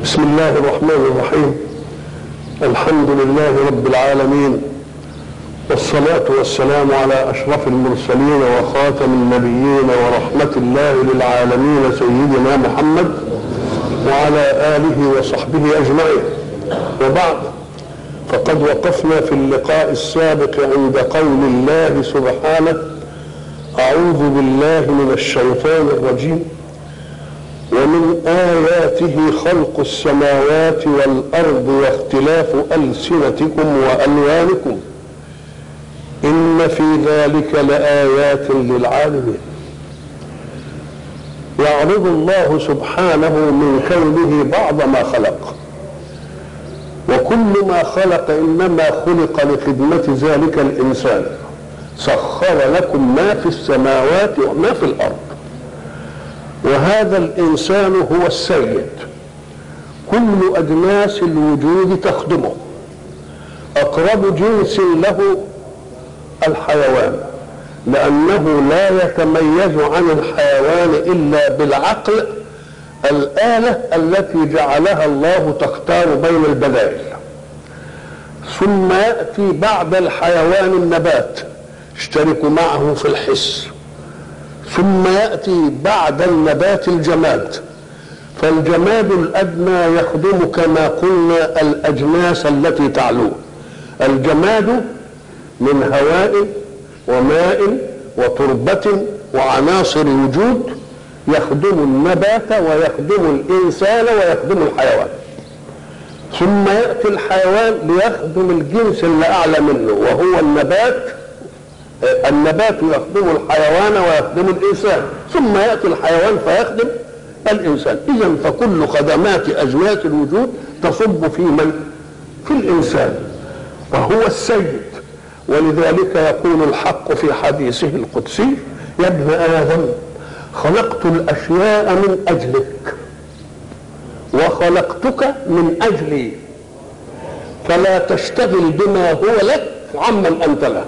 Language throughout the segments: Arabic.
بسم الله الرحمن الرحيم. الحمد لله رب العالمين، والصلاة والسلام على أشرف المرسلين وخاتم النبيين ورحمة الله للعالمين سيدنا محمد وعلى آله وصحبه أجمعين. وبعد، فقد وقفنا في اللقاء السابق عند قول الله سبحانه: أعوذ بالله من الشيطان الرجيم، ومن آياته خلق السماوات والأرض واختلاف ألسنتكم وألوانكم إن في ذلك لآيات للعالمين. يعرض الله سبحانه من كونه بعض ما خلق، وكل ما خلق إنما خلق لخدمة ذلك الإنسان. سخر لكم ما في السماوات وما في الأرض، وهذا الإنسان هو السيد. كل أجناس الوجود تخدمه. أقرب جنس له الحيوان، لأنه لا يتميز عن الحيوان إلا بالعقل، الآلة التي جعلها الله تختار بين البدائل. ثم يأتي بعد الحيوان النبات، اشترك معه في الحس. ثم يأتي بعد النبات الجماد، فالجماد الأدنى يخدم كما قلنا الأجناس التي تعلوه. الجماد من هواء وماء وتربة وعناصر وجود يخدم النبات ويخدم الإنسان ويخدم الحيوان. ثم يأتي الحيوان ليخدم الجنس اللي أعلى منه وهو النبات. النبات يخدم الحيوان ويخدم الإنسان، ثم يأتي الحيوان فيخدم الإنسان. إذن فكل خدمات أجناس الوجود تصب في من؟ في الإنسان، وهو السيد. ولذلك يقول الحق في حديثه القدسي: يا ابن آدم خلقت الأشياء من أجلك وخلقتك من أجلي، فلا تشتغل بما هو لك عمن أنت له.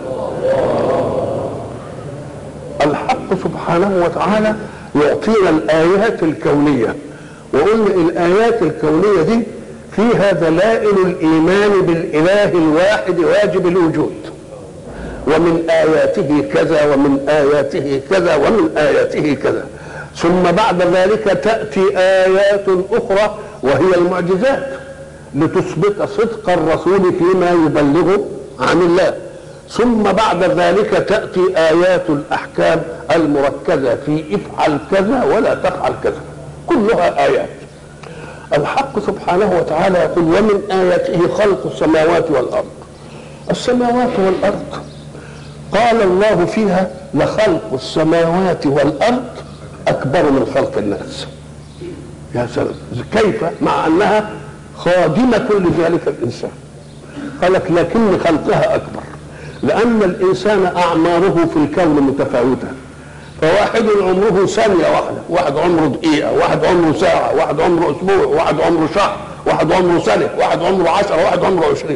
الحق سبحانه وتعالى يعطينا الآيات الكونية، وقلنا الآيات الكونية دي فيها دلائل الإيمان بالإله الواحد واجب الوجود. ومن آياته كذا ومن آياته كذا ومن آياته كذا. ثم بعد ذلك تأتي آيات أخرى وهي المعجزات لتثبت صدق الرسول فيما يبلغ عن الله. ثم بعد ذلك تأتي آيات الأحكام المركزة في افعل كذا ولا تفعل كذا، كلها آيات. الحق سبحانه وتعالى يقول: ومن آياته خلق السماوات والأرض. السماوات والأرض قال الله فيها: لخلق السماوات والأرض أكبر من خلق الناس. يا سلام، كيف؟ مع أنها خادمة لذلك الإنسان. قالت: لكن خلقها أكبر، لأن الإنسان أعماره في الكون متفاوتة. فواحد عمره ثانية واحدة، واحد عمره دقيقة، واحد عمره ساعة، واحد عمره أسبوع، واحد عمره شهر، واحد عمره سنة، واحد عمره 10، واحد عمره 20.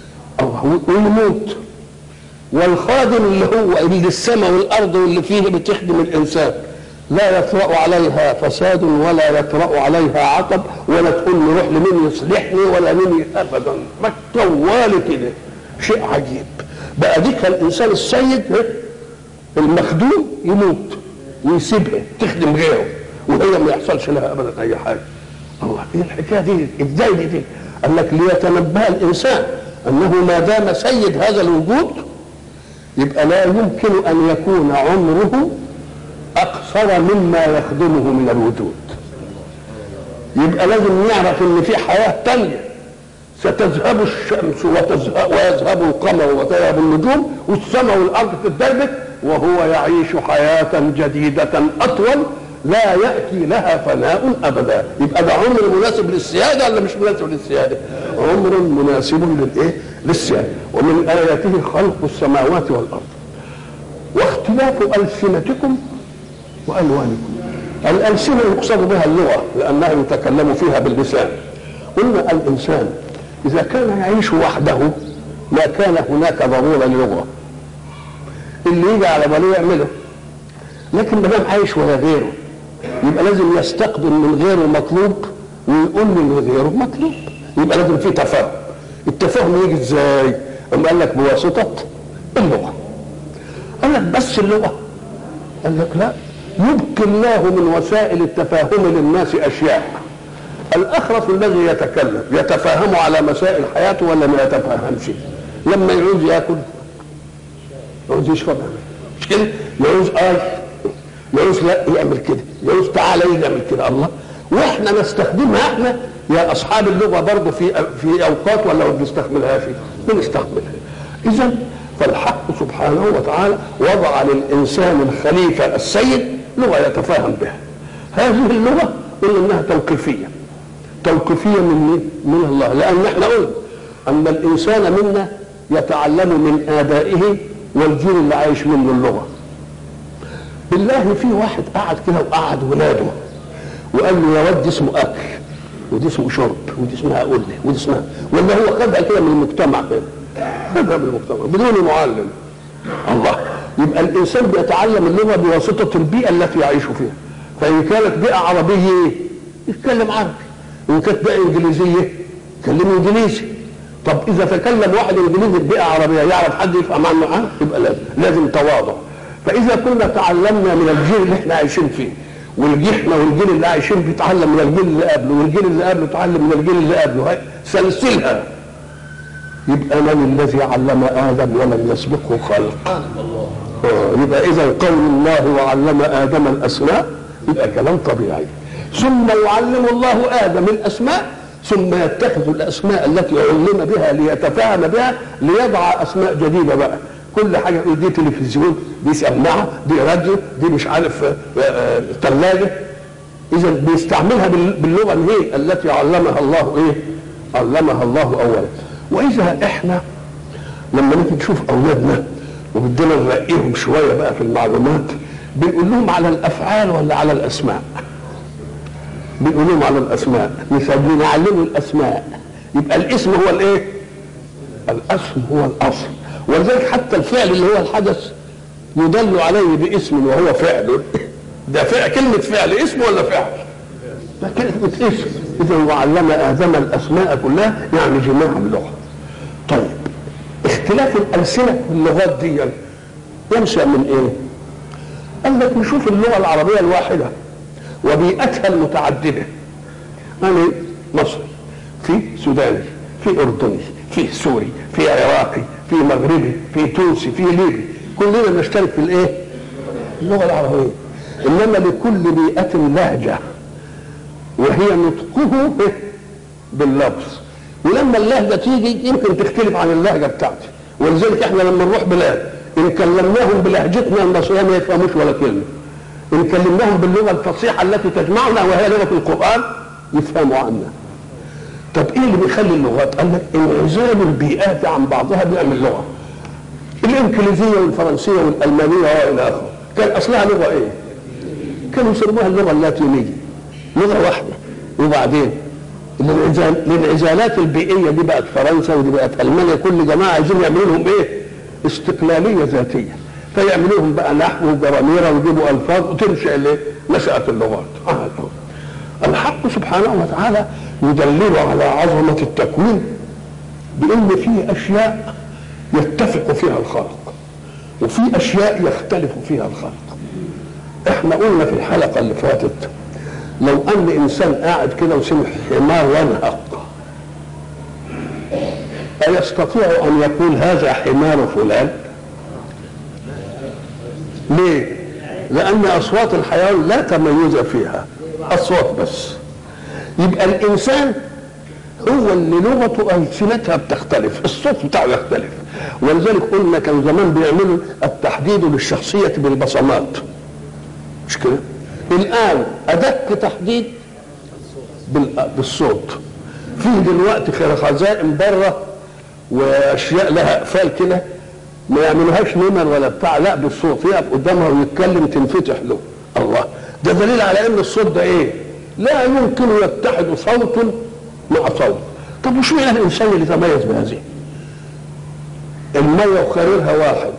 ويموت. والخادم اللي السماء والأرض واللي فيه بتخدم الإنسان لا يطرأ عليها فساد ولا يطرأ عليها عطب، ولا تقول له روح لمين يصلحني ولا مين أبدا. طوالي كده، شيء عجيب. بقى ديك الإنسان السيد المخدوم يموت ويسيبها تخدم غيره، وهي ما يحصلش لها أبدا أي حاجة. الله، إيه الحكاية دي؟ إزاي دي؟ قال لك: ليتنبه الإنسان أنه ما دام سيد هذا الوجود يبقى لا يمكن أن يكون عمره أقصر مما يخدمه من الوجود. يبقى لازم يعرف إن في حياة تانية ستذهب الشمس ويذهب القمر وتذهب النجوم والسماء والأرض تتدربك، وهو يعيش حياة جديدة أطول لا يأتي لها فناء أبدا. يبقى ده عمر مناسب للسيادة ولا مش مناسب للسيادة؟ عمر مناسب للإيه؟ للسيادة. ومن آياته خلق السماوات والأرض واختلاف ألسنتكم وألوانكم. الألسنة يقصد بها اللغة لأنها يتكلم فيها باللسان. قلنا الإنسان إذا كان يعيش وحده ما كان هناك ضرورة للغة، اللي يجي على باله يعمله. لكن ما دام عايش ولا غيره يبقى لازم يستقبل من غيره مطلوب ويقول لي غيره مطلوب، يبقى لازم في تفاهم. التفاهم يجي ازاي؟ قال لك بواسطه اللغه. قال لك بس اللغه؟ قال لك لا، يبقي الله من وسائل التفاهم للناس اشياء. الاخرس الذي يتكلم يتفاهم على مسائل حياته ولا ما يتفاهمش؟ لما يعوز ياكل، يعوز يشرب، مش كده؟ يعوز يعوز لا يعمل كده، يعوز تعالى يعمل كده. الله، واحنا نستخدمها احنا يا اصحاب اللغه برضه في اوقات ولا ما بنستخدمهاش؟ بنستخدمها. اذا فالحق سبحانه وتعالى وضع للانسان الخليفه السيد لغه يتفاهم بها. هذه اللغه قلنا انها توقيفيه. توقيفيه من الله، لان احنا قلنا ان الانسان منا يتعلم من ابائه والجيل اللي عايش منه اللغه. بالله في واحد قعد كده وقعد ولاده وقال له يا ولد اسمه اكل، ودي اسمه شرب، ودي اسمها قله، ودي اسمها، ولا هو خدها كده من المجتمع كده؟ خدها من المجتمع بدون معلم. الله، يبقى الانسان بيتعلم اللغه بواسطه البيئه التي يعيش فيها. فان كانت بيئه عربيه يتكلم عربي، وان كانت بيئه انجليزيه يتكلم انجليزي. طب اذا تكلم واحد انجليزي ببيئه عربيه يعرف حد يفهم عنه؟ يبقى لازم تواضع. فاذا كنا تعلمنا من الجيل اللي احنا عايشين فيه، والجيل اللي عايشين فيه يتعلم من الجيل اللي قبله، والجيل اللي قبله يتعلم من الجيل اللي قبله، سلسلها، يبقى من الذي علم ادم ولم يسبقه خلق؟ يبقى اذا قول الله وعلم ادم الاسماء يبقى كلام طبيعي. ثم يعلم الله ادم الاسماء، ثم يتخذ الاسماء التي علم بها ليتفاهم بها ليضع اسماء جديده بقى. كل حاجه دي تلفزيون، دي سماعه، دي راديو، دي مش عارف ثلاجه. اذا بيستعملها باللغه الايه التي علمها الله ايه؟ علمها الله اولا. واذا احنا لما نيجي نشوف اولادنا وبدنا نرقيهم شويه بقى في المعلومات، بنقول لهم على الافعال ولا على الاسماء؟ بنقول لهم على الاسماء، نعلمه الاسماء. يبقى الاسم هو الايه؟ الاسم هو الاصل. ولذلك حتى الفعل اللي هو الحدث يدل عليه باسم وهو فعل. ده فعل، كلمه فعل اسم ولا فعل؟ ده كلمه اسم. اذا وعلم ادم الاسماء كلها يعني جميع اللغه. طيب اختلاف الالسنه في اللغات دي ينشا من ايه؟ قال لك نشوف اللغه العربيه الواحده وبيئتها المتعدده. يعني مصري، في سوداني، في اردني، في سوري، في عراقي، في مغربي، في تونسي، في ليبي، كلنا نشترك في الايه؟ اللغه العربيه. انما لكل بيئه لهجه وهي نطقه باللفظ. ولما اللهجه تيجي يمكن تختلف عن اللهجه بتاعتي، ولذلك احنا لما نروح بلاد ان كلمناهم بلهجتنا المصريه ما يفهموش ولا كلمه. ان كلمناهم باللغه الفصيحه التي تجمعنا وهي لغه القران يفهموا عنا. طب ايه اللي بيخلي اللغات؟ قال لك انعزال البيئات عن بعضها بيعمل لغه. الانجليزيه والفرنسيه والالمانيه والى اخره كان اصلها لغه ايه؟ كانوا يسموها اللغه اللاتينيه، لغه واحده. وبعدين الانعزالات البيئيه دي بقت فرنسا ودي بقت المانيا، كل جماعه عايزين يعملوا لهم ايه؟ استقلاليه ذاتيه. فيعملوا لهم بقى نحو وجراميره ويجيبوا الفاظ وتنشا الايه؟ نشات اللغات. الحق سبحانه وتعالى يدلل على عظمه التكوين بان فيه اشياء يتفق فيها الخلق وفي اشياء يختلف فيها الخلق. احنا قلنا في الحلقه اللي فاتت لو ان انسان قاعد كده وسمع حمار ينهق أيستطيع ان يقول هذا حمار فلان؟ ليه؟ لان اصوات الحيوان لا تميز فيها، اصوات بس. يبقى الانسان هو اللي لغته السنتها بتختلف، الصوت بتاعه يختلف. ولذلك قلنا كان زمان بيعملوا التحديد للشخصيه بالبصمات، مش كده؟ الان ادق تحديد بالصوت. في دلوقتي خزائن بره واشياء لها اقفال كده ما يعملوهاش نمر ولا بتاع، لا بالصوت، يقف قدامها ويتكلم تنفتح له. الله، ده دليل على ان الصوت ده ايه؟ لا يمكن يتحد صوت مع صوت. طب وش معنى الانسان اللي تميز بهذه؟ الميه وخريرها واحد،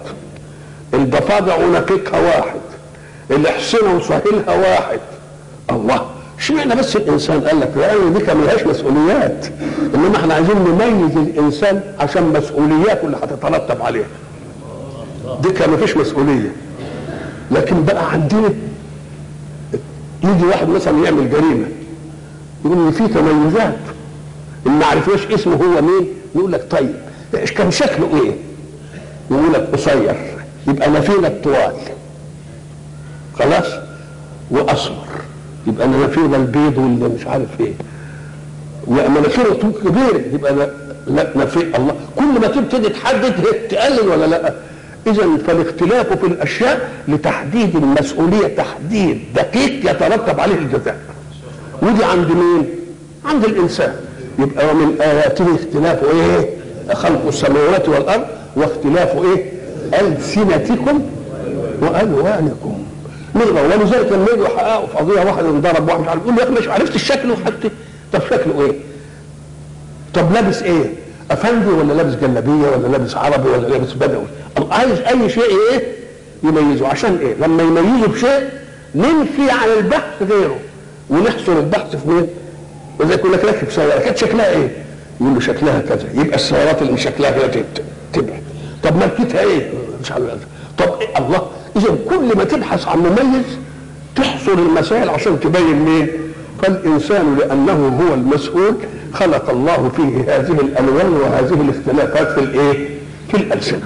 الضفادع ونقيقها واحد، الحصنه وصهيلها واحد. الله، اشمعنى بس الانسان؟ قال لك لان دي ملهاش مسؤوليات، انما احنا عايزين نميز الانسان عشان مسؤولياته اللي هتترتب عليها. دي ما فيش مسؤوليه. لكن بقى عندنا يجي واحد مثلا يعمل جريمه يقول ان في تميزات، ان ما عرفناش اسمه هو مين، يقول لك طيب كان شكله ايه؟ يقول لك قصير، يبقى نافينا الطوال خلاص، واسمر يبقى مناخيره البيض واللي مش عارف ايه، ومناخيره طول كبير يبقى لا نفي الله. كل ما تبتدي تحدد تقلل ولا لا. اذا فالاختلاف في الاشياء لتحديد المسؤوليه تحديد دقيق يترتب عليه الجزاء. ودي عند مين؟ عند الانسان. يبقى ومن اياته اختلاف ايه؟ خلق السماوات والارض واختلاف ايه؟ السنتكم والوانكم. ولذلك لما يجوا يحققوا في قضيه واحد انضرب واحد مش عارف، يقول له يا اخي مش عرفت شكله حتى. طب شكله ايه؟ طب لابس ايه؟ افندي ولا لابس جلابيه ولا لابس عربي ولا لابس بدوي؟ عايز اي شيء ايه؟ يميزه. عشان ايه؟ لما يميزه بشيء ننفي عن البحث غيره ونحصر البحث في مين؟ وزي يقول لك راكب سياره كانت شكلها ايه؟ يقول له شكلها كذا، يبقى السيارات اللي شكلها كده تبعد. طب ماركتها ايه؟ مش عارف. طب إيه؟ الله. اذا كل ما تبحث عن مميز تحصر المسائل عشان تبين مين. فالانسان لانه هو المسؤول خلق الله فيه هذه الالوان وهذه الاختلافات في الايه؟ في الالسنه.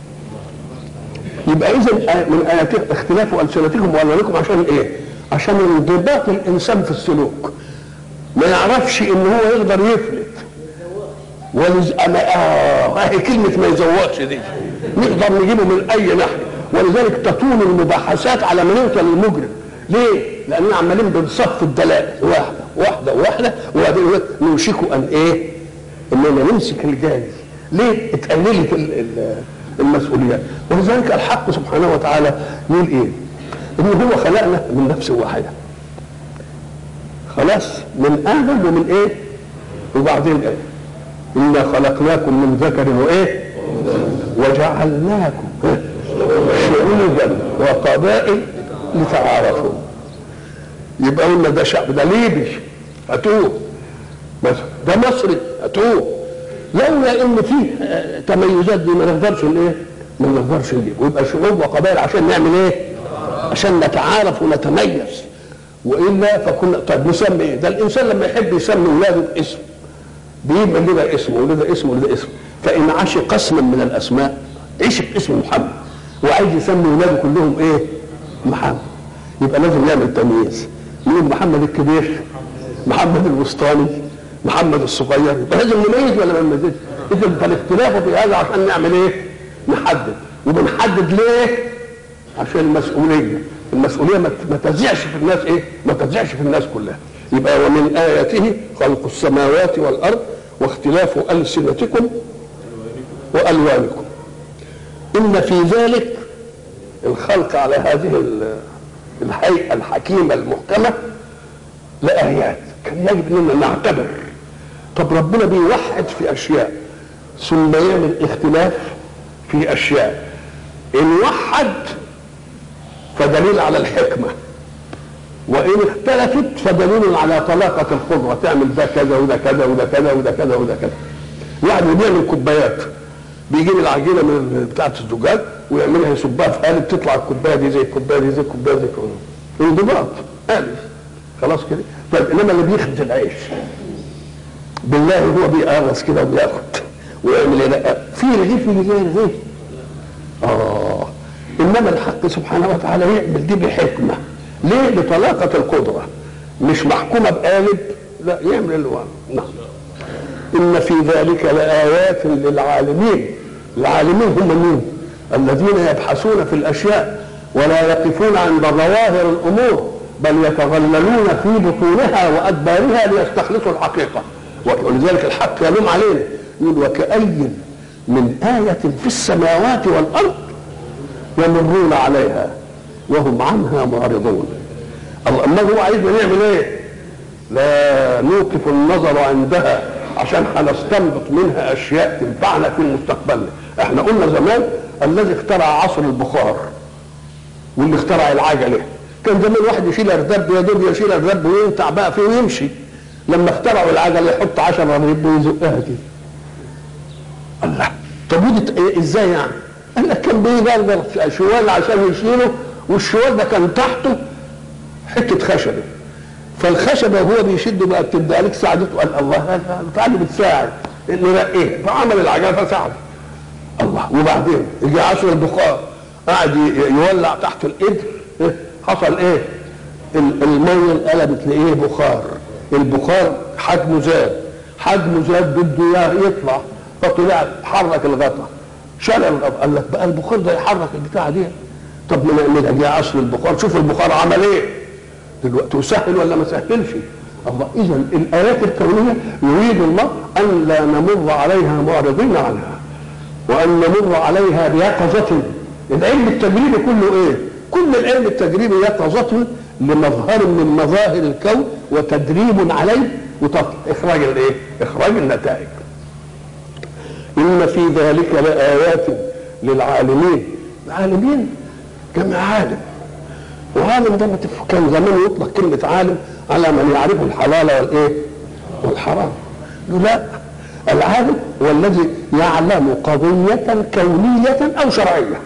يبقى اذا من ايات اختلاف السنتكم والوانكم عشان ايه؟ عشان انضباط الانسان في السلوك، ما يعرفش ان هو يقدر يفلت. هي كلمه ما يزوقش دي نقدر نجيبه من اي ناحيه. ولذلك تطول المباحثات على ما نوصل للمجرم. ليه؟ لاننا عمالين بنصف الدلائل واحده واحده وبعدين نوشك ان ايه؟ اننا نمسك الجاني. ليه؟ اتقللت المسؤوليات. ولذلك الحق سبحانه وتعالى يقول ايه؟ ان هو خلقنا من نفس واحده. خلاص؟ من ادم ومن ايه؟ وبعدين ايه؟ انا خلقناكم من ذكر وايه؟ وجعلناكم شعوبا وقبائل لتعارفوا. يبقى قلنا ده شعب، ده ليبي هاتوه مثلا، ده مصري هاتوه. لولا ان فيه تميزات دي ما نقدرش ايه؟ ما نقدرش نجيب. ويبقى شعوب وقبائل عشان نعمل ايه؟ عشان نتعارف ونتميز. والا فكنا طيب نسمي ايه؟ ده الانسان لما يحب يسمي اولاده باسم بيبقى لده اسم ولده اسم ولده اسم. فان عشق قسما من الاسماء عشق اسم محمد وعايز يسمي اولاده كلهم ايه؟ محمد. يبقى لازم يعمل تمييز. مين محمد الكبير؟ محمد الوسطاني؟ محمد الصغير؟ يبقى لازم نميز ولا ما نميزش؟ اذا فالاختلاف في هذا عشان نعمل ايه؟ نحدد. وبنحدد ليه؟ عشان المسؤوليه ما تزيعش في الناس ايه؟ ما تزيعش في الناس كلها. يبقى ومن اياته خلق السماوات والارض واختلاف السنتكم والوانكم. ان في ذلك الخلق على هذه الهيئه الحكيمه المحكمه لايات كان يجب اننا نعتبر. طب ربنا بيوحد في اشياء ثم يعمل اختلاف في اشياء. ان وحد فدليل على الحكمه، وان اختلفت فدليل على طلاقه القدره. تعمل ده كذا وده كذا وده كذا وده كذا وده كذا. يعني بيعمل كوبايات، بيجيب العجينه من بتاعه الزجاج ويعملها يصبها في قالب تطلع الكوبايه دي زي الكوبايه دي زي الكوبايه دي كده. انضباط قالب خلاص كده. طيب انما اللي بيخبز العيش بالله هو بيقرص كده وبياخد ويعمل ايه؟ لا في رغيف من غير رغيف. انما الحق سبحانه وتعالى يعمل دي بحكمه. ليه؟ لطلاقه القدره، مش محكومه بقالب، لا يعمل اللي هو. نعم. ان في ذلك لآيات للعالمين. العالمين هم مين؟ الذين يبحثون في الاشياء ولا يقفون عند ظواهر الامور بل يتغللون في بطونها وادبارها ليستخلصوا الحقيقه. ولذلك الحق يلوم علينا يقول وكأي من آية في السماوات والأرض يمرون عليها وهم عنها معرضون. الله هو عايزنا نعمل ايه؟ لا نوقف النظر عندها عشان هنستنبط منها اشياء تنفعنا في مستقبلنا. احنا قلنا زمان الذي اخترع عصر البخار واللي اخترع العجله كان زمان واحد يشيل ارداب يا دوب يشيل ارداب وينتع بقى فيه ويمشي. لما اخترعوا العجله يحط 10 رغيف ويزقها كده. الله، طب ودي ازاي يعني؟ قال لك كان بيجرجر شوال عشان يشيله، والشوال ده كان تحته حته خشبه، فالخشبه وهو بيشده بقى بتبدا عليك ساعدته. قال الله تعالى بتساعد نرقيه، فعمل العجله فساعد. الله، وبعدين يجي عصر البخار قاعد يولع تحت الايد، حصل ايه؟ الميه انقلبت لايه؟ بخار. البخار حجمه زاد بده يطلع، فطلع حرك الغطا، شال الغطا. قال لك بقى البخار ده يحرك البتاعه دي، طب ما نعملها. جه عصر البخار، شوف البخار عمل ايه دلوقتي، وسهل ولا ما سهلش؟ الله. اذا الايات الكونيه يريد الله ان لا نمر عليها معرضين عنها، وان نمر عليها بيقظه. العلم التجريبي كله ايه؟ كل العلم التجريبي يقظه لمظهر من مظاهر الكون وتدريب عليه واخراج الايه؟ اخراج النتائج. ان في ذلك لآيات للعالمين. العالمين جمع عالم، وعالم ده كان زمان يطلق كلمه عالم على من يعرف الحلال والايه؟ والحرام. لا، العالم هو الذي يعلم قضيه كونيه او شرعيه.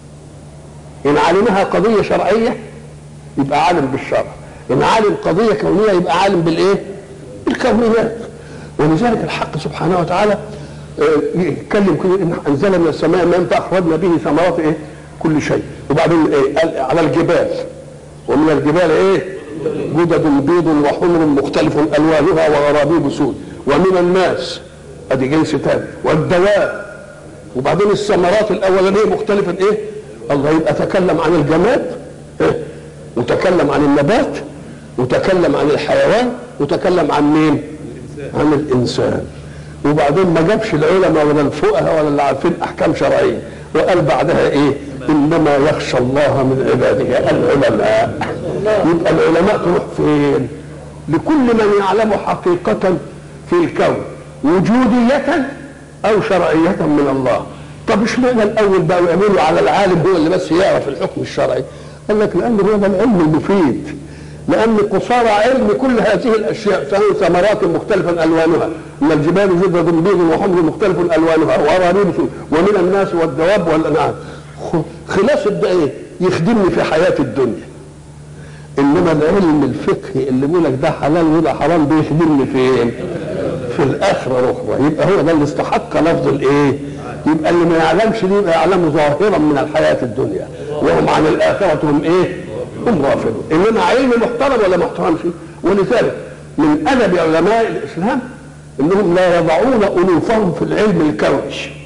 ان علمها قضيه شرعيه يبقى عالم بالشرع، ان علم قضيه كونيه يبقى عالم بالايه؟ الكونيات. ولذلك الحق سبحانه وتعالى يتكلم كده ان انزل من السماء ماء فاخرجنا به ثمرات ايه؟ كل شيء. وبعدين ايه؟ قال على الجبال، ومن الجبال ايه؟ جدد بيض وحمر مختلف الوانها وغرابيب سود، ومن الناس ادي جنس تاني، والدواب. وبعدين الثمرات الاولانيه مختلفه ايه؟ الله. يبقى تكلم عن الجماد إيه؟ وتكلم عن النبات، وتكلم عن الحيوان، وتكلم عن مين؟ عن الانسان. وبعدين ما جابش العلماء ولا الفقهاء ولا اللي عارفين احكام شرعيه، وقال بعدها ايه؟ انما يخشى الله من عباده العلماء. يبقى العلماء تروح فين؟ لكل من يعلم حقيقه في الكون وجوديه او شرعيه من الله. طب اشمعنى الاول بقى يعملوا على العالم هو اللي بس يعرف الحكم الشرعي؟ قال لك لان هو ده العلم المفيد، لان قصارى علم كل هذه الاشياء فهي ثمرات مختلفا الوانها، من الجبال جدد بيض وحمر مختلف الوانها وغرابيب سود، ومن الناس والدواب والانعام. خلاصه ده ايه؟ يخدمني في حياه الدنيا. انما العلم الفقهي اللي بيقول لك ده حلال وده حرام بيخدمني فين؟ في الاخره رخوه. يبقى هو ده اللي استحق لفظ الايه؟ يبقى اللي ما يعلمش دي يبقى يعلم ظاهرا من الحياه الدنيا، وهم عن الاخره هم ايه؟ هم غافلون. انما علم محترم ولا محترمش؟ ولذلك من ادب علماء الاسلام انهم لا يضعون انوفهم في العلم الكوني،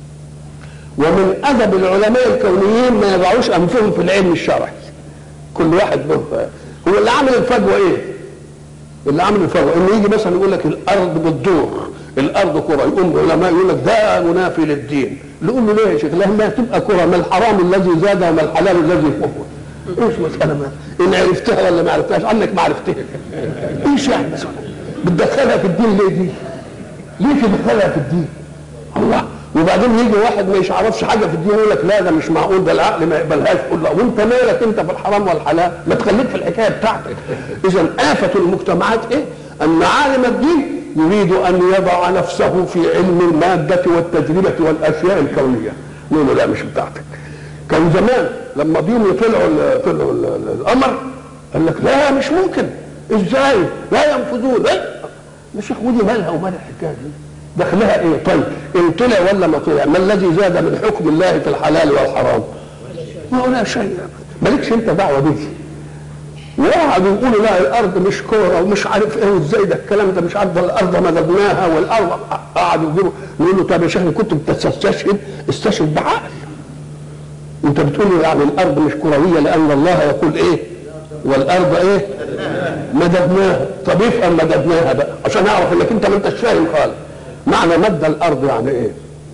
ومن ادب العلماء الكونيين ما يضعوش انفهم في العلم الشرعي. كل واحد هو اللي عامل الفجوه ايه؟ اللي عامل الفجوه انه يجي مثلا يقول لك الارض بتدور، الارض كره، يقوم العلماء يقول لك ده منافي للدين. نقول له ليه يا شيخ؟ لما تبقى كره، ما الحرام الذي زاد وما الحلال الذي فوق؟ ايش مساله ما ان عرفتها ولا ما عرفتهاش؟ عنك ما عرفتها ايش يعني؟ بتدخلها في الدين ليه دي؟ ليه تدخلها في الدين؟ الله. وبعدين يجي واحد ما يعرفش حاجه في الدين يقول لك لا ده مش معقول، ده العقل ما يقبلهاش. قول له وانت مالك انت في الحرام والحلال؟ ما تخليك في الحكايه بتاعتك. اذا آفة المجتمعات ايه؟ ان عالم الدين يريد ان يضع نفسه في علم الماده والتجربه والاشياء الكونيه. نقول له لا مش بتاعتك. كان زمان لما ديهم طلعوا القمر قال لك لا مش ممكن، ازاي؟ لا ينفذون. يا شيخ ودي مالها ومال الحكايه دي؟ دخلها ايه؟ طيب ان طلع ولا ما طلع؟ ما الذي زاد من حكم الله في الحلال والحرام؟ ما هو لا شيء، مالكش انت دعوه به. وقعدوا يقولوا لا الارض مش كوره ومش عارف ايه وازاي ده الكلام ده، مش عارف الارض مددناها والارض. قعدوا يجيبوا يقولوا له طب يا شيخ كنت بتستشهد، استشهد بعقل. انت بتقول يعني الارض مش كرويه لان الله يقول ايه؟ والارض ايه؟ مددناها. طب افهم مددناها بقى عشان اعرف انك انت ما انتش فاهم خالص. معنى مد الارض يعني ايه؟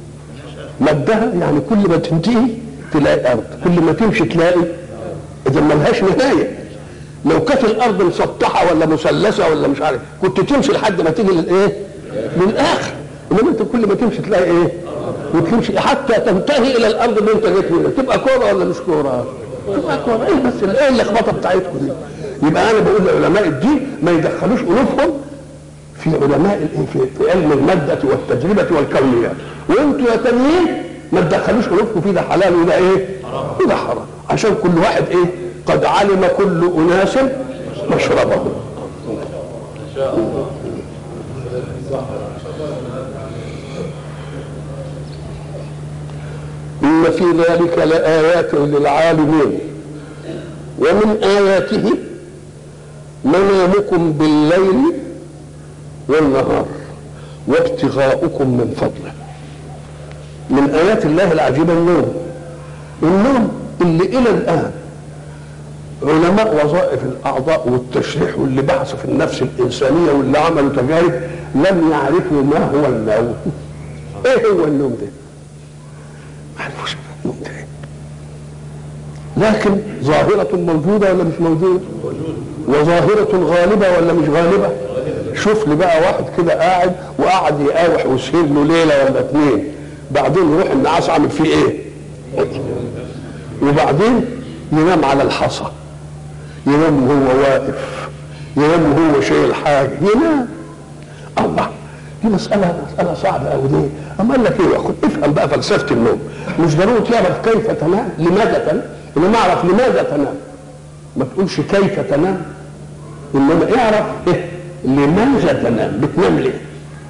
مدها يعني كل ما تنتهي تلاقي ارض، كل ما تمشي تلاقي. اذا ما لهاش نهايه. لو كانت الارض مسطحه ولا مثلثه ولا مش عارف كنت تمشي لحد ما تيجي للايه؟ للاخر. انما انت كل ما تمشي تلاقي ايه؟ وتمشي حتى تنتهي الى الارض اللي انت جيت منها. تبقى كوره ولا مش كوره؟ ايه بس ايه اللخبطه بتاعتكم دي؟ يبقى انا بقول لعلماء الدين ما يدخلوش انوفهم في علماء في علم الماده والتجربه والكونيات، وانتوا يا تانيين ما تدخلوش انوفكم في ده حلال وده ايه؟ وده حرام، عشان كل واحد ايه؟ قد علم كل اناس مشربهم. ان شاء الله. إن في ذلك لآيات للعالمين ومن آياته منامكم بالليل والنهار وابتغاؤكم من فضله. من آيات الله العجيبة النوم اللي إلى الآن علماء وظائف الأعضاء والتشريح واللي بحثوا في النفس الإنسانية واللي عملوا تجارب لم يعرفوا ما هو النوم. إيه هو النوم ده؟ ما عرفوش النوم ده. لكن ظاهرة موجودة ولا مش موجودة؟ وظاهرة غالبة ولا مش غالبة؟ شوف لي بقى واحد كده قاعد وقعد يقاوح ويسهر له ليلة ولا اتنين، بعدين يروح النعاس عامل فيه ايه؟ وبعدين ينام على الحصى، ينام وهو واقف، ينام وهو شايل حاجة، ينام. الله، دي مسألة صعبة أوي دي. أما قال لك إيه يا أخي؟ افهم بقى فلسفة النوم. مش ضروري تعرف كيف تنام، لماذا تنام؟ إنما أعرف لماذا تنام. ما تقولش كيف تنام، إنما اعرف إيه؟ لماذا تنام؟ بتنام ليه؟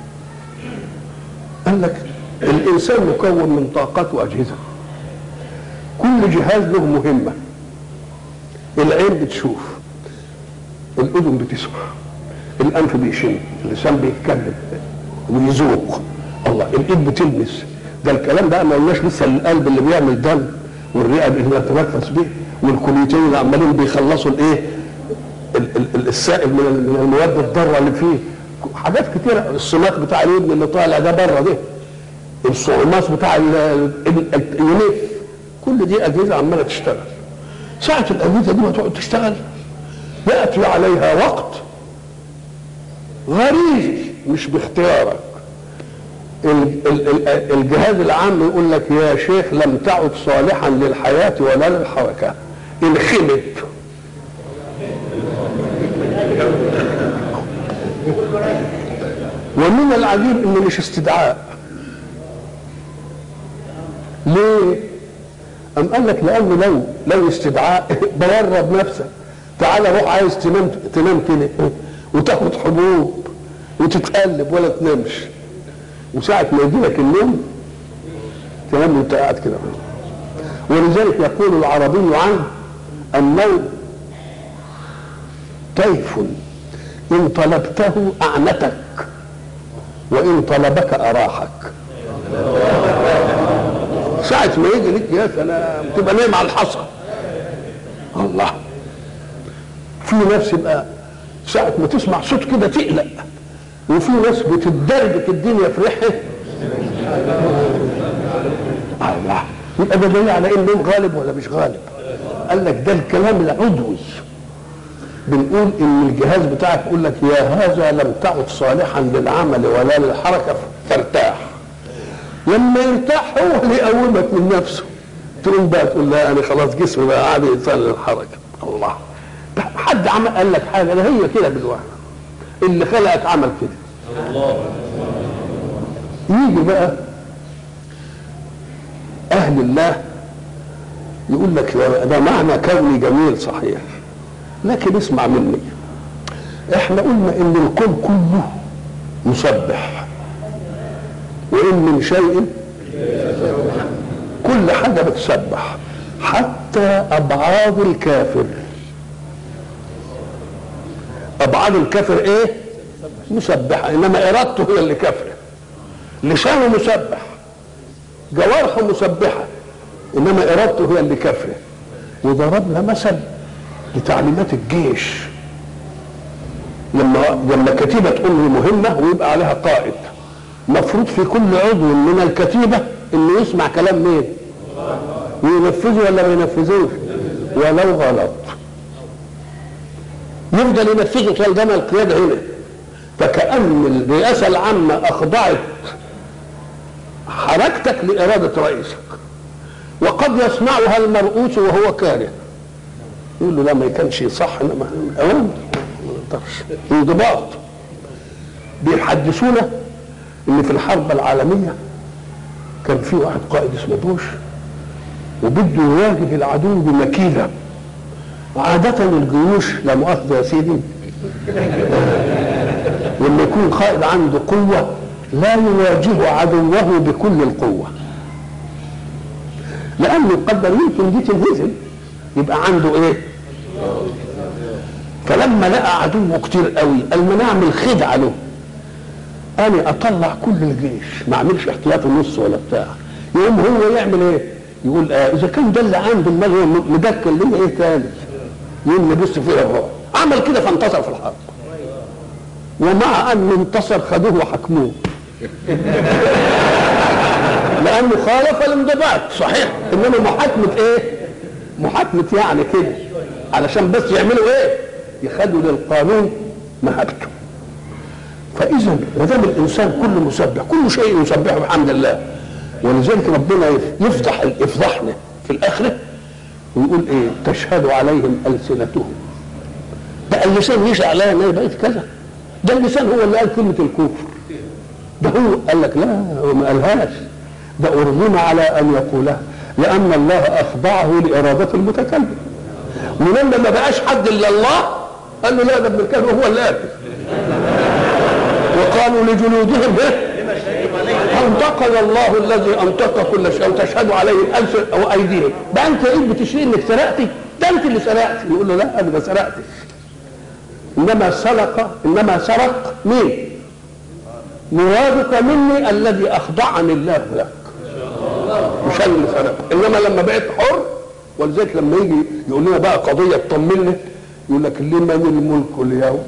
قال لك الإنسان مكون من طاقات وأجهزة. كل جهاز له مهمة. العين بتشوف، الأذن بتسمع، الأنف بيشم، اللسان بيتكلم ويذوق، الله، الإيد بتلمس. ده الكلام بقى ما قلناش لسه القلب اللي بيعمل دم، والرئه اللي بتتنفس بيه، والكليتين اللي عمالين بيخلصوا الايه؟ السائل من المواد الضاره اللي فيه، حاجات كتيره. الصماخ بتاع الودن اللي طالع ده بره ده، الصعماص بتاع اليونيف، كل دي اجهزه عماله تشتغل. ساعه الاجهزه دي ما تقعد تشتغل ياتي عليها وقت غريزي مش باختيارك. الجهاز العام يقول لك يا شيخ لم تعد صالحا للحياه ولا للحركه، انخمد. ومن العجيب انه مش استدعاء. ليه؟ أم قال لك لأنه لو استدعاء بورب نفسك. تعالى روح عايز تنام كده وتاخد حبوب وتتقلب ولا تنامش، وساعة ما يجي لك النوم تنام وانت قاعد كده. ولذلك يقول العربي عنه النوم طيف إن طلبته أعنتك وإن طلبك أراحك. ساعة ما يجي لك يا سلام تبقى نايم على الحصى. الله، في ناس يبقى ساعة ما تسمع صوت كده تقلق، وفي ناس بتدربك الدنيا في ريحه. الله، يبقى ده دليل على ان النوم غالب ولا مش غالب. قال لك ده الكلام العضوي. بنقول ان الجهاز بتاعك يقول لك يا هذا لم تعد صالحا للعمل ولا للحركه فارتاح. لما يرتاح هو اللي يقومك من نفسه، تقوم بقى تقول لا انا خلاص جسمي بقى عادي يصل للحركه. الله، حد عمل قال لك حاجه؟ ده هي كده بالواحد اللي خلقك عمل كده. الله. يجي بقى اهل الله يقول لك ده معنى كوني جميل صحيح، لكن اسمع مني. احنا قلنا ان الكون كله مسبح، وان من شيء كل حاجه بتسبح، حتى ابعاد الكافر. ابعاد الكافر ايه؟ مسبحه، انما ارادته هي اللي كافره. لسانه مسبح، جوارحه مسبحه، انما ارادته هي اللي كافره. وضربنا مثل لتعليمات الجيش، لما كتيبه تقوم بمهمه ويبقى عليها قائد، مفروض في كل عضو من الكتيبه انه يسمع كلام مين؟ وينفذه ولا ما ينفذوش؟ ولو غلط يفضل ينفذه طالما القياده هنا. فكأن الرئاسه العامه اخضعت حركتك لاراده رئيسك، وقد يصنعها المرؤوس وهو كاره يقول له لا ما كانش صح، انما اوامر ما نقدرش. انضباط. بيحدثونا ان في الحرب العالميه كان في واحد قائد اسمه بوش وبده يواجه العدو بمكيده. عاده الجيوش لا مؤاخذه يا سيدي لما يكون قائد عنده قوه لا يواجه عدوه بكل القوه، لانه قدر يمكن دي تنهزم يبقى عنده ايه. فلما لقى عدوه كتير قوي قال ما نعمل خدعه له، انا اطلع كل الجيش ما اعملش احتياطي نص ولا بتاع، يقوم هو يعمل ايه؟ يقول اذا كان ده اللي عنده امال هو مدكن ليه ايه تاني؟ يقوم يبص فيها هو. عمل كده فانتصر في الحرب، ومع ان انتصر خدوه وحكموه لانه خالف الانضباط. صحيح، انما محاكمه ايه؟ محاكمه يعني كده علشان بس يعملوا ايه؟ يخلوا للقانون مهابته. فاذا ما دام الانسان كله مسبح، كل شيء يسبحه بحمد الله، ولذلك ربنا يفضحنا في الاخره ويقول ايه؟ تشهد عليهم السنتهم. ده اللسان يشهد عليها ان هي بقت كذا، ده اللسان هو اللي قال كلمه الكفر، ده هو قال لك لا هو ما قالهاش، ده أرغم على ان يقولها لان الله اخضعه لاراده المتكلم. ولما ما بقاش حد الا الله قال له لا ده ابن الكلب هو اللي قال. وقالوا لجلودهم انطقنا الله الذي انطق كل شيء وتشهد عليهم السن او ايديهم. ده انت ايه بتشير انك سرقتي؟ ده انت اللي سرقت. يقول له لا انا ما سرقتش، انما سرق مين؟ مرادك مني الذي اخضعني الله لك، مش انا اللي سرقت. انما لما بقيت حر، ولذلك لما يجي يقول لنا بقى قضيه تطمنا يقول لك لمن الملك اليوم؟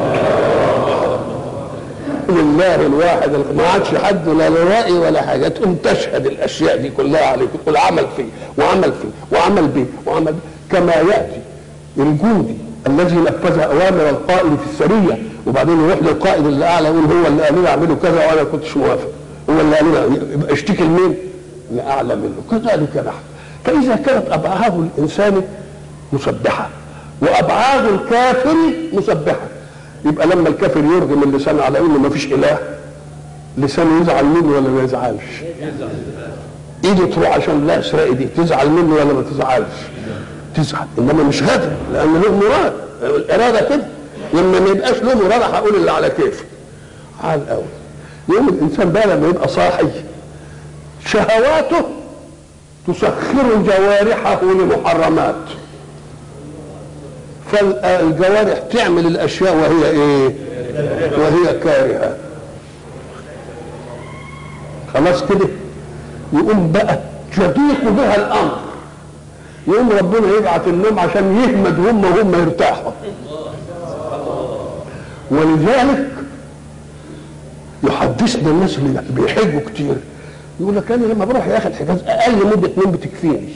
لله الواحد. ما عادش حد لا لوائي ولا حاجه تقوم تشهد الاشياء دي كلها عليك، تقول عمل فيه وعمل فيه وعمل به وعمل به. كما ياتي الجندي الذي نفذ اوامر القائد في السريه وبعدين يروح للقائد اللي اعلى يقول هو اللي قال لي اعمله كذا وانا ما كنتش موافق، هو اللي قال لي، يبقى اشتكي لمين؟ لاعلى منه. كذلك نحن. فاذا كانت ابعاد الانسان مسبحه وابعاد الكافر مسبحه، يبقى لما الكافر يرغم اللسان على انه ما فيش اله، لسانه يزعل منه ولا ما يزعلش؟ ايدي تروح عشان لا اسرق ايدي، تزعل منه ولا ما تزعلش؟ تزعل، انما مش غادر لان له مراد. الاراده كده، لما ما يبقاش له مراد هقول اللي على كيفي. عال قوي. يوم الانسان بقى لما يبقى صاحي شهواته تسخر جوارحه لمحرمات، فالجوارح تعمل الاشياء وهي ايه؟ وهي كارهه. خلاص كده يقوم بقى يضيق بها الامر، يقوم ربنا يبعث النوم عشان يهمد هم يرتاحوا. ولذلك يحدثنا الناس اللي بيحجوا كتير يقول لك انا لما بروح يا اخي الحجاز اقل مده نوم بتكفيني،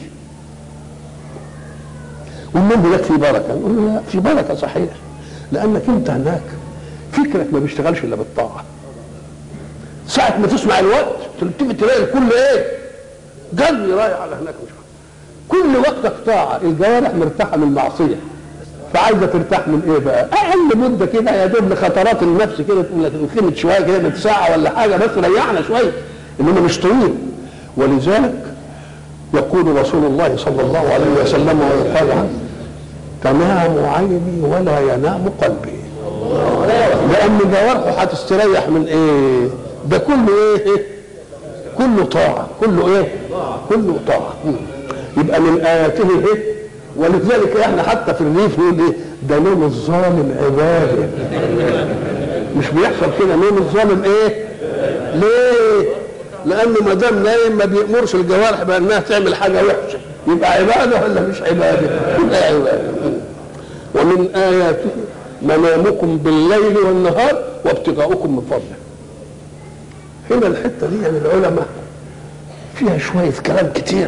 والنوم هناك في بركه. نقول له لا، في بركه صحيح، لانك انت هناك فكرك ما بيشتغلش الا بالطاعه. ساعه ما تسمع الوقت تلتفت تلاقي الكل ايه؟ جري رايح على هناك. مش كل وقتك طاعه، الجوارح مرتاحه من المعصيه، فعايزه ترتاح من ايه بقى؟ اقل مده كده يا دوب لخطرات النفس كده، تقول لك نخمت شويه كده ساعه ولا حاجه بس ريحنا شويه، انما مش طويل. ولذلك يقول رسول الله صلى الله عليه وسلم ويقال عنه تنام عيني ولا ينام قلبي، لان جوارحه هتستريح من ايه؟ ده كله ايه؟ كله طاعه، كله ايه؟ كله طاعه. يبقى من اياته ايه؟ ولذلك احنا حتى في الريف نقول ايه؟ ده نوم الظالم عباده. مش بيحصل كده نوم الظالم ايه؟ ليه؟ لانه ما دام نايم ما بيأمرش الجوارح بانها تعمل حاجه وحشه، يبقى عباده ولا مش عباده؟ يبقى عباده. ومن اياته منامكم بالليل والنهار وابتغاؤكم من فضله. هنا الحته دي يعني العلماء فيها شويه كلام كتير.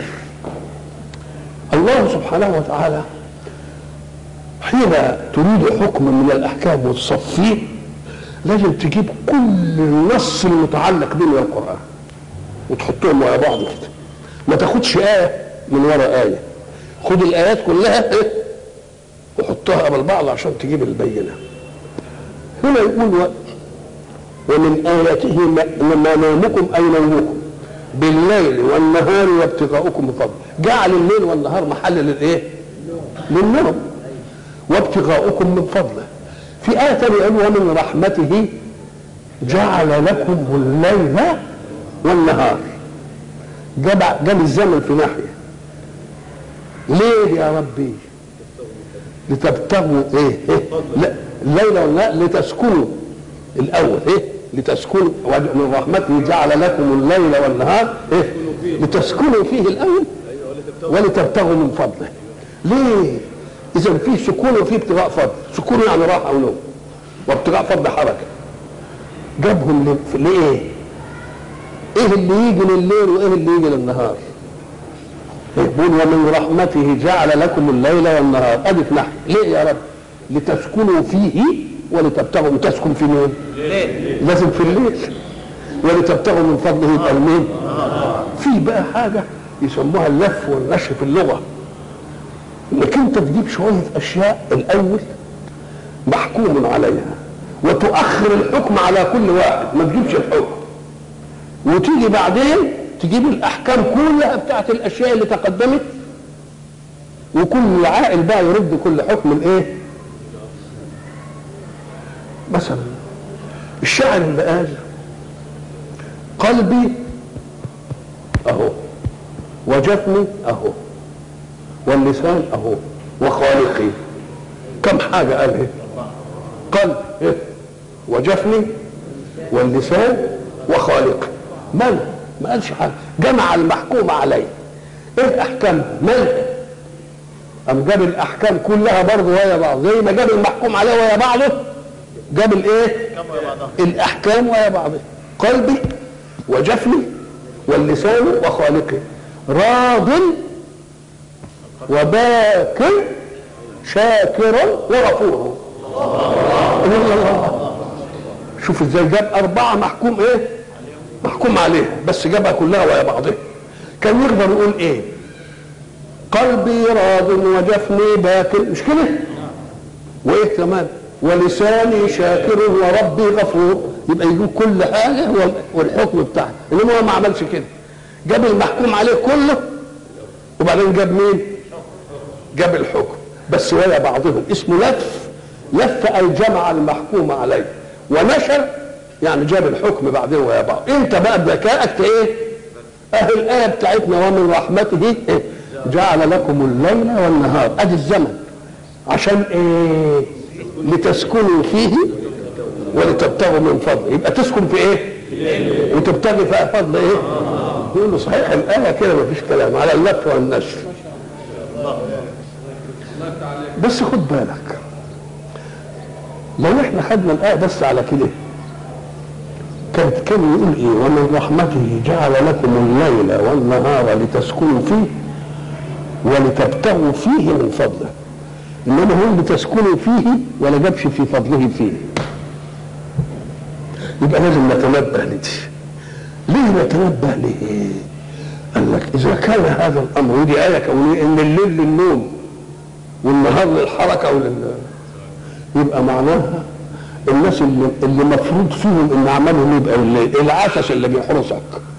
الله سبحانه وتعالى حين تريد حكم من الاحكام وتصفيه لازم تجيب كل النص المتعلق به من القران وتحطهم ورا بعض كده، ما تاخدش ايه من ورا ايه، خد الايات كلها وحطها قبل بعض عشان تجيب البينة. هنا يقول ومن آياته منامكم أي نومكم بالليل والنهار وابتغاؤكم بفضله. جعل الليل والنهار محل للايه؟ للنوم. وابتغاؤكم من فضله. في آية ثانية يقول ومن رحمته جعل لكم الليل والنهار. جاب الزمن في ناحية. ليه يا ربي؟ لتبتغوا ايه؟ لا الليل والنهار لتسكنوا الاول ايه؟ لتسكنوا من رحمته جعل لكم الليل والنهار ايه؟ لتسكنوا فيه الاول ولتبتغوا من فضله. ليه؟ اذا في سكون وفي ابتغاء فضل. سكون يعني راحه ونوم، وابتغاء فضل حركه. جابهم ليه؟ ايه اللي يجي لليل وايه اللي يجي للنهار؟ يقول ومن رحمته جعل لكم الليل والنهار. ادي في ناحيه. ليه يا رب؟ لتسكنوا فيه ولتبتغوا. تسكن في مين؟ لازم في الليل. ولتبتغوا من فضله يبقى المين؟ في بقى حاجه يسموها اللف والنشر في اللغه، انك انت تجيب شويه اشياء الاول محكوم عليها وتؤخر الحكم على كل واحد، ما تجيبش الحكم وتيجي بعدين تجيب الاحكام كلها بتاعت الاشياء اللي تقدمت، وكل عاقل بقى يرد كل حكم الايه. مثلا الشاعر اللي قال قلبي اهو وجفني اهو واللسان اهو وخالقي. كم حاجه قال ايه؟ قلب إيه؟ وجفني واللسان وخالقي. ما قالش حاجه. جمع المحكوم عليه. ايه احكام ملك؟ ام جاب الاحكام كلها برضه ويا بعض، زي ما جاب المحكوم عليه ويا بعضه جاب الايه؟ الاحكام ويا بعضه. قلبي وجفني واللسان وخالقي راض وباكر شاكرا وغفورا. شوف ازاي جاب 4 محكوم ايه؟ محكوم عليها، بس جابها كلها ويا بعضها. كان يقدر يقول ايه؟ قلبي راض وجفني باكر، مش كده؟ وايه كمان؟ ولساني شاكر وربي غفور. يبقى يجيب كل حاجه والحكم بتاعها، انما هو ما عملش كده. جاب المحكوم عليه كله وبعدين جاب مين؟ جاب الحكم بس ويا بعضهم. اسمه لف اي جمع المحكوم عليه، ونشر يعني جاب الحكم بعدين ويا بعض. انت بقى بذكائك ايه؟ الايه بتاعتنا ومن رحمته إيه؟ جعل لكم الليل والنهار. ادي الزمن عشان ايه؟ لتسكنوا فيه ولتبتغوا من فضله. يبقى تسكن في ايه؟ وتبتغي في فضل ايه؟ يقول له صحيح الايه كده ما فيش كلام على اللف والنشر. بس خد بالك، لو احنا خدنا الايه بس على كده كان يقول ايه؟ ومن رحمته جعل لكم الليل والنهار لتسكنوا فيه ولتبتغوا فيه من فضله. انما هم لتسكنوا فيه ولا جابش في فضله فيه. يبقى لازم نتنبه لدي. ليه نتنبه ليه؟ قال لك اذا كان هذا الامر، ودي ايه كونيه ان الليل للنوم والنهار للحركه يبقى معناها الناس اللي مفروض فيهم ان عملهم يبقى الليل، العسس اللي بيحرسك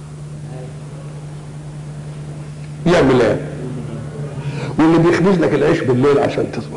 يعمل ايه؟ واللي بيخبز لك العيش بالليل عشان تصبح.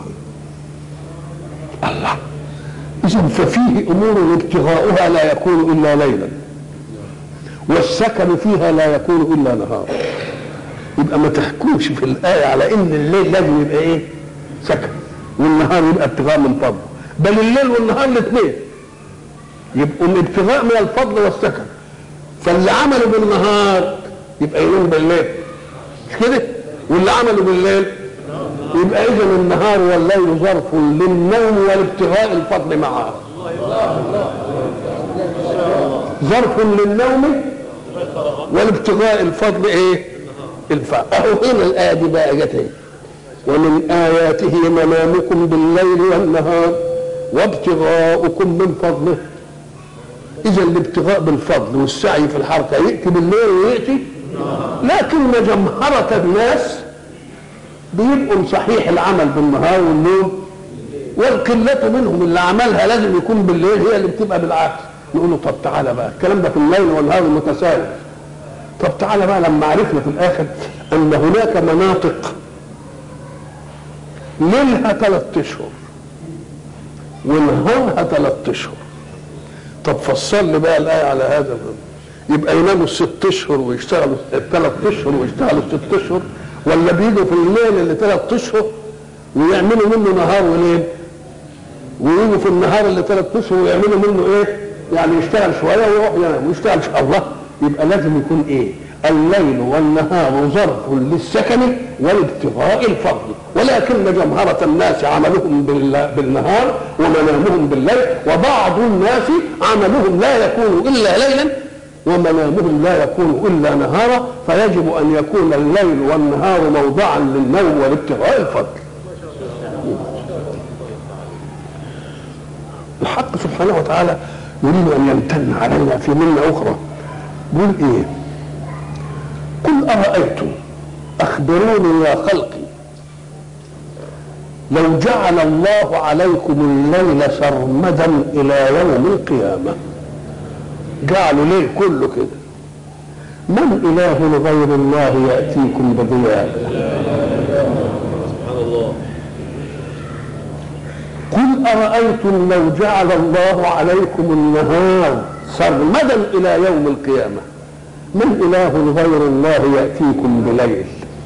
الله. اذا ففيه امور ابتغاؤها لا يكون الا ليلا، والسكن فيها لا يكون الا نهار. يبقى ما تحكمش في الايه على ان الليل لازم يبقى ايه؟ سكن، والنهار يبقى ابتغاء من فضل. بل الليل والنهار الاثنين يبقوا من ابتغاء من الفضل والسكن. فاللي عملوا بالنهار يبقى ينوم بالليل، مش كده؟ واللي عملوا بالليل يبقى اذا النهار والليل ظرف للنوم والابتغاء الفضل معه. ظرف للنوم والابتغاء الفضل ايه؟ الفضل. اهو هنا الايه دي بقى جت ايه؟ ومن آياته منامكم بالليل والنهار وابتغاؤكم من فضله. إذا الابتغاء بالفضل والسعي في الحركة يأتي بالليل ويأتي، لكن جمهرة الناس بيبقوا صحيح العمل بالنهار والنوم والقلة منهم اللي عملها لازم يكون بالليل هي اللي بتبقى بالعكس. نقول له طب تعالى بقى الكلام ده في الليل والنهار المتساوي. طب تعالى بقى لما عرفنا في الاخر ان هناك مناطق ليلها 3 اشهر ونهارها 3 اشهر. طب فصل لي بقى الايه على هذا. يبقى يناموا 6 اشهر ويشتغلوا 3 اشهر ويشتغلوا 6 اشهر، ولا بيجوا في الليل اللي 3 اشهر ويعملوا منه نهار وليل، ويجوا في النهار اللي 3 اشهر ويعملوا منه ايه؟ يعني يشتغل شويه ويروح ينام ويشتغل الله. يبقى لازم يكون ايه؟ الليل والنهار ظرف للسكن والابتغاء الفضل، ولكن جمهرة الناس عملهم بالنهار ومنامهم بالليل، وبعض الناس عملهم لا يكون الا ليلا ومنامهم لا يكون الا نهارا، فيجب ان يكون الليل والنهار موضعا للنوم والابتغاء الفضل. الحق سبحانه وتعالى يريد ان يمتن علينا في منة اخرى. يقول ايه؟ قل ارايتم اخبروني يا خلقي لو جعل الله عليكم الليل سرمدا الى يوم القيامه، جعلوا ليل كله كده، من اله غير الله ياتيكم بضياء؟ سبحان الله. قل ارايتم لو جعل الله عليكم النهار سرمدا الى يوم القيامه، من اله غير الله ياتيكم بليل؟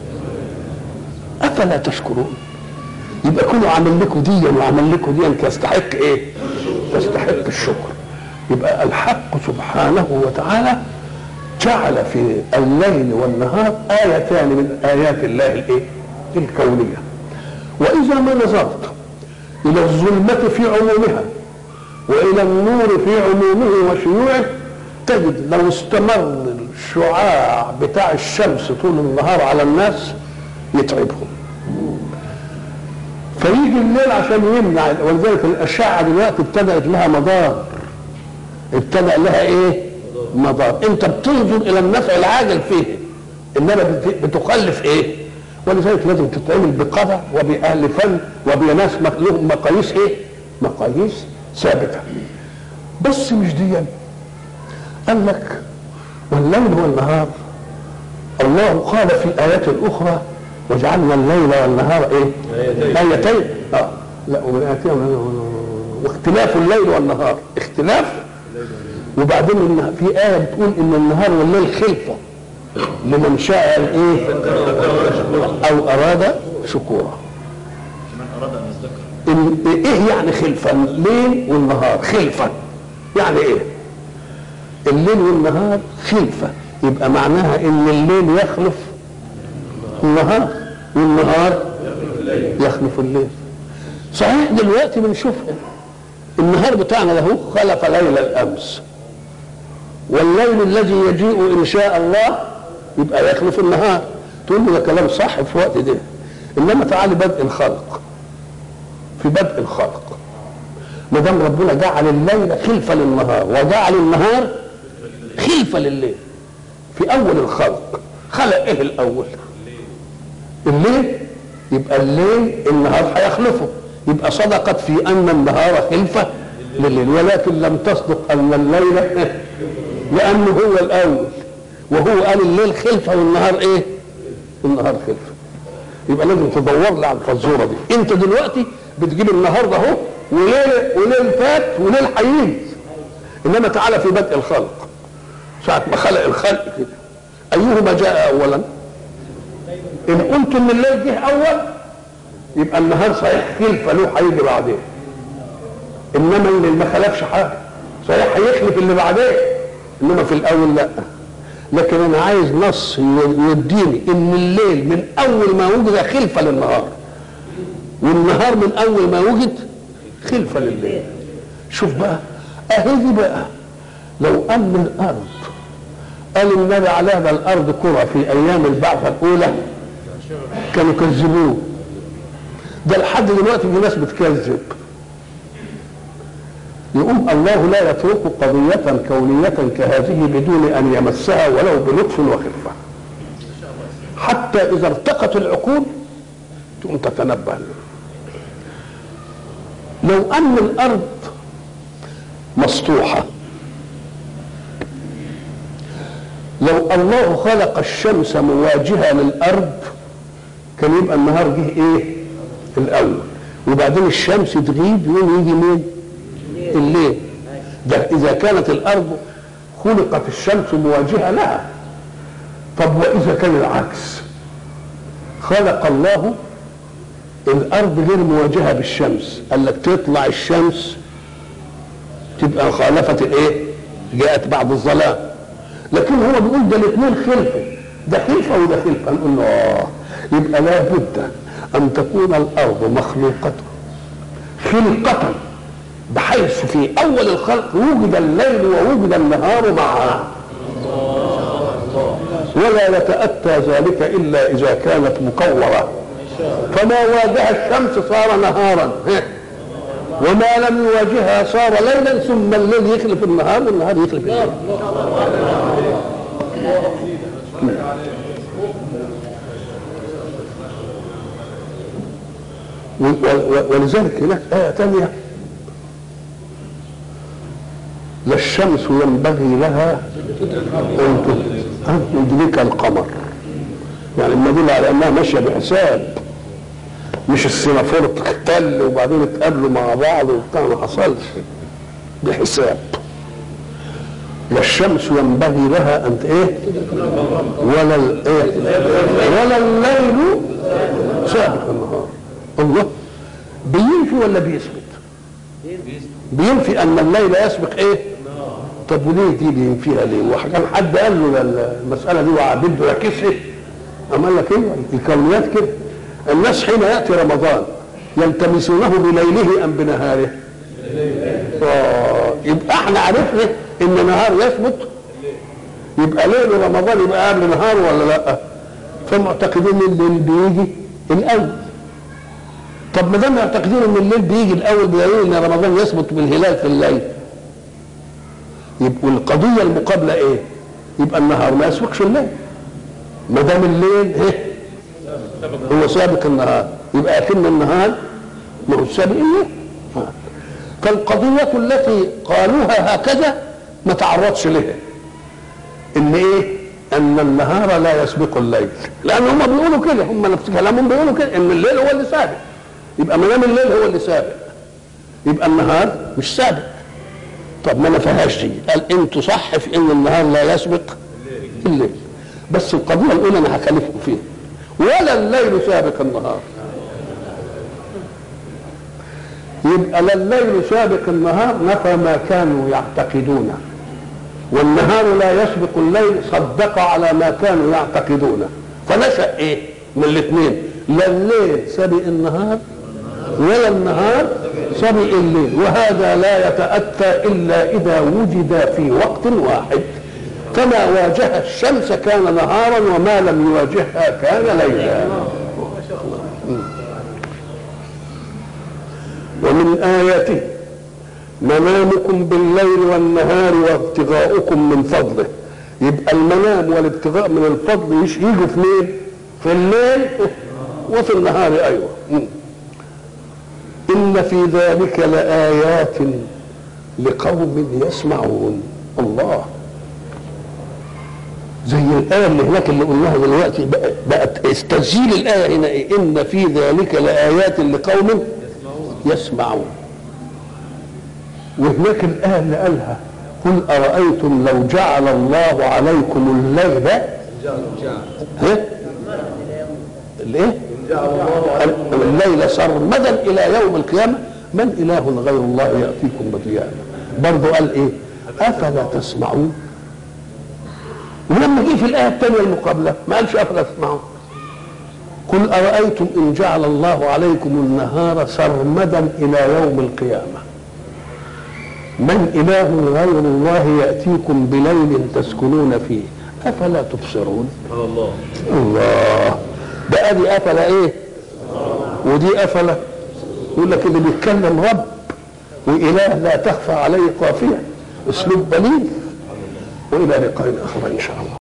افلا تشكرون؟ يبقى كله عمل لكم دي وعمل لكم دي تستحق ايه؟ تستحق الشكر. يبقى الحق سبحانه وتعالى جعل في الليل والنهار آيتان من آيات الله الايه؟ الكونية. وإذا ما نظرت إلى الظلمة في عمومها وإلى النور في عمومه وشيوعه، تجد لو استمر الشعاع بتاع الشمس طول النهار على الناس يتعبهم، فيجي الليل عشان يمنع. ولذلك الأشعة دلوقتي ابتدأت لها مضار، ابتدأ لها ايه؟ مضار. انت بتنظر الى النفع العاجل فيه انما بتخلف ايه؟ ولذلك لازم تتعمل بقدر وبأهل فن وبناس لهم مقاييس ايه؟ مقاييس ثابته. بس مش دي. قال لك والليل والنهار الله قال في ايات اخرى وجعلنا الليل والنهار ايه؟ ايتين. لا ومن اياتين واختلاف الليل والنهار، اختلاف. وبعدين في آية بتقول إن النهار والليل خلفة لمن شاء الايه؟ أو أراد شكورا. من أراد أن يذكر. إيه يعني خلفة؟ الليل والنهار خلفة يعني إيه؟ الليل والنهار خلفة، يبقى معناها إن الليل يخلف النهار والنهار يخلف الليل. صحيح دلوقتي بنشوفها النهار بتاعنا له خلف ليل الأمس، والليل الذي يجيء إن شاء الله يبقى يخلف النهار. تقول له ده كلام صح في وقت ده، إنما تعالي بدء الخلق. في بدء الخلق ما دام ربنا جعل الليل خلفة للنهار وجعل النهار خلفة لليل في أول الخلق، خلق إيه الأول؟ الليل. يبقى الليل النهار هيخلفه، يبقى صدقت في أن النهار خلفة لليل، ولكن لم تصدق أن الليل لأنه هو الأول، وهو قال الليل خلفة والنهار إيه؟ النهار خلفة. يبقى لازم تدور لي على الفزورة دي. أنت دلوقتي بتجيب النهار ده أهو وليل فات وليل هيجي، إنما تعالى في بدء الخلق ساعة ما خلق الخلق كده أيهما جاء أولا؟ إن قلت إن الليل جه أول يبقى النهار صحيح خلفة له هيجي بعدين، إنما اللي ما خلفش حاجة صحيح هيخلف اللي بعدين، إنما في الأول لأ. لكن أنا عايز نص يديني إن الليل من أول ما وجد خلفة للنهار، والنهار من أول ما وجد خلفة لليل. شوف بقى أهدي بقى لو أن الأرض قال النبي على هذا الأرض كرة في أيام البعثة الأولى كانوا كذبوه، ده لحد دلوقتي في ناس بتكذب. يقوم الله لا يترك قضية كونية كهذه بدون أن يمسها ولو بلطف وخفة، حتى إذا ارتقت العقول تقوم تتنبه له. لو أن الأرض مسطوحة، لو الله خلق الشمس مواجهة للأرض كان يبقى النهار جه إيه؟ الأول، وبعدين الشمس تغيب يقوم يجي مين؟ الليل. ده إذا كانت الأرض خلقت الشمس مواجهة لها. طب وإذا كان العكس، خلق الله الأرض غير مواجهة بالشمس، قال لك تطلع الشمس تبقى خالفت الإيه؟ جاءت بعد الظلام. لكن هو بيقول ده الاثنين خلفه، ده خلفه وده خلفه. نقول له يبقى لا بد أن تكون الأرض مخلوقة خلقة بحيث في أول الخلق وجد الليل ووجد النهار معا، ولا يتأتى ذلك إلا إذا كانت مكورة. فما واجه الشمس صار نهارا، وما لم يواجهها صار ليلا، ثم الليل يخلف النهار والنهار يخلف الليل. ولذلك هناك آية ثانية: لا الشمس ينبغي لها أن تدرك القمر. يعني المدل على أنها ماشية بحساب، مش السنافور تختل وبعدين يتقابلوا مع بعض وبتاع، ما حصلش، بحساب. لا الشمس ينبغي لها أن إيه؟ ولا الليل سابق النهار. الله بينفي ولا بيثبت؟ بينفي أن الليل يسبق إيه؟ طب وليه دي بينفيها ليه؟ وكان حد قال له المسألة دي وبده يعكسها، أما قال لك إيه؟ الكونيات كده. الناس حين يأتي رمضان يلتمسونه بليله أم بنهاره؟ يبقى احنا عرفنا ان نهار يثبت، يبقى ليل رمضان يبقى قبل نهار ولا لا؟ فمعتقدين ان الليل بيجي الاول. طب ما دام معتقدين ان الليل بيجي الاول بدليل ان رمضان يثبت بالهلال في الليل، يبقى القضيه المقابله ايه؟ يبقى النهار ما يسبقش الليل. ما دام الليل هو سابق النهار، يبقى اكن النهار ما هو سابق الليل. فالقضية التي قالوها هكذا ما تعرضش لها، ان ايه؟ ان النهار لا يسبق الليل، لان هم بيقولوا كده، هم نفس كلامهم بيقولوا كده ان الليل هو اللي سابق. يبقى ما دام الليل هو اللي سابق يبقى النهار مش سابق. طب ما نفهاش دي، قال انتوا صح في ان النهار لا يسبق الليل، بس القضية الاولى انا هخالفكم فيها، ولا الليل سابق النهار. يبقى لا الليل سابق النهار نفى ما كانوا يعتقدونه، والنهار لا يسبق الليل صدق على ما كانوا يعتقدونه. فنشأ ايه من الاثنين؟ لا الليل سبق النهار ولا النهار سبق الليل، وهذا لا يتأتى إلا إذا وجد في وقت واحد. فما واجه الشمس كان نهارا، وما لم يواجهها كان ليلا. ومن آياته منامكم بالليل والنهار وابتغاؤكم من فضله. يبقى المنام والابتغاء من الفضل يجوا في مين؟ في الليل وفي النهار. أيوة. إن في ذلك لآيات لقوم يسمعون. الله، زي الآية اللي هناك اللي قلناها دلوقتي بقت استسجيل الآية هنا إيه؟ إن في ذلك لآيات لقوم يسمعون. وهناك الآية اللي قالها: قل أرأيتم لو جعل الله عليكم الليل الليل سرمدا إلى يوم القيامة من إله غير الله يأتيكم بضياء. برضه قال إيه؟ أفلا تسمعون. ولما جه في الآية الثانية المقابلة ما قالش أفلا تسمعون. قل أرأيتم إن جعل الله عليكم النهار سرمدا إلى يوم القيامة من إله غير الله يأتيكم بليل تسكنون فيه أفلا تبصرون. الله، ده أدي أفلا إيه ودي أفلا. يقول لك اللي بيتكلم رب وإله لا تخفى عليه خافية، أسلوب بليغ. وإلى لقاء آخر إن شاء الله.